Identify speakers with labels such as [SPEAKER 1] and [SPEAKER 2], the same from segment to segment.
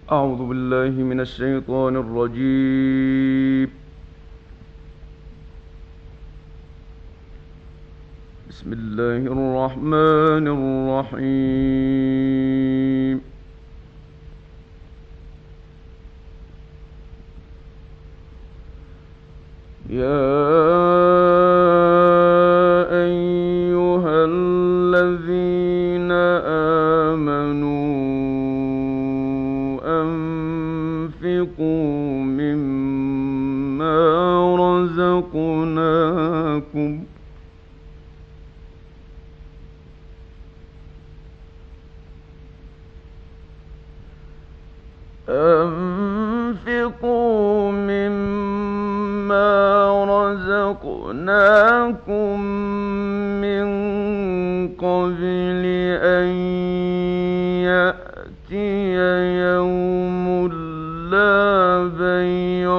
[SPEAKER 1] أعوذ بالله من الشيطان الرجيم. بسم الله الرحمن الرحيم. يا أيها الذين آمنوا أنفقوا مما رزقناكم أنفقوا مما رزقناكم من قبل أن يأتي يوم لا بيع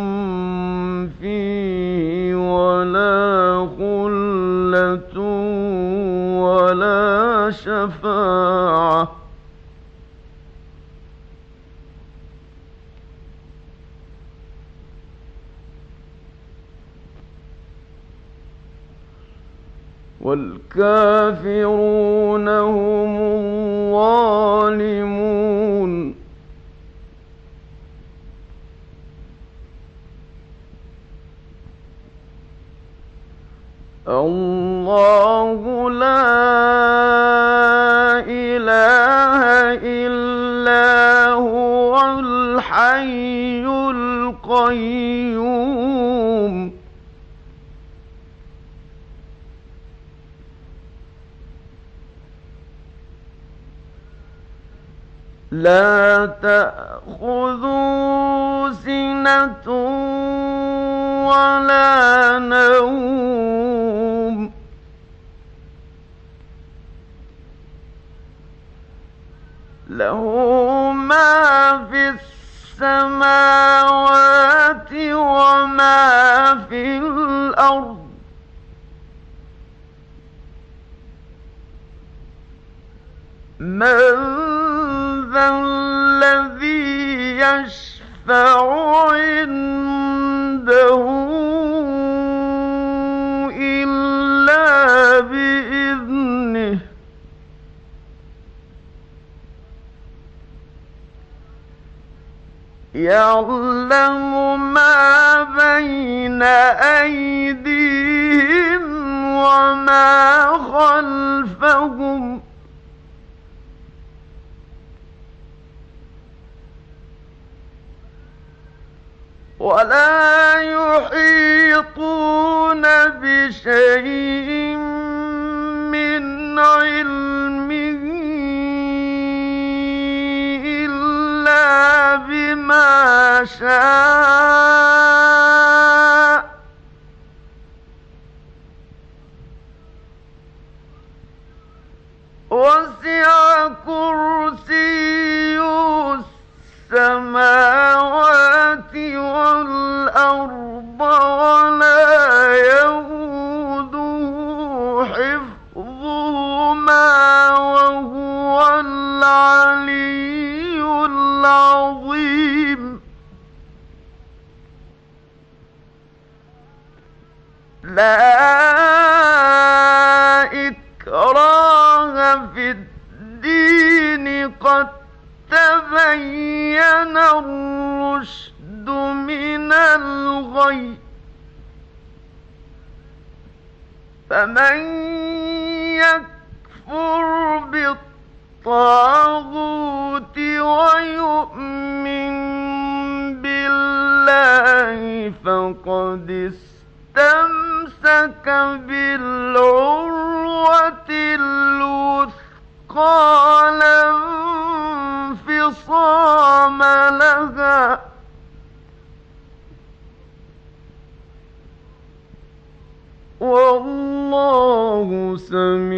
[SPEAKER 1] فيه ولا خلة ولا شفاعة والكافرون هم الظالمون. الله لا إله إلا هو الحي القيوم لا تأخذه سنة ولا نوم له ما في السماوات وما في الأرض من ذا الذي يشفع عنده إلا بإذنه يعلم ما بين أيديهم وما خلفهم ولا يحيطون بشيء من علمه إلا بما شاء وسع كرسيه السماوات والأرض ولا يئوده حفظهما وهو العلي العظيم. لا إكراه في الدين قد تبين الرشد من الغي فمن يكفر بالطاغوت ويؤمن بالله فقد استمسك بالعروة الوثقى لا انفصام لها والله سميع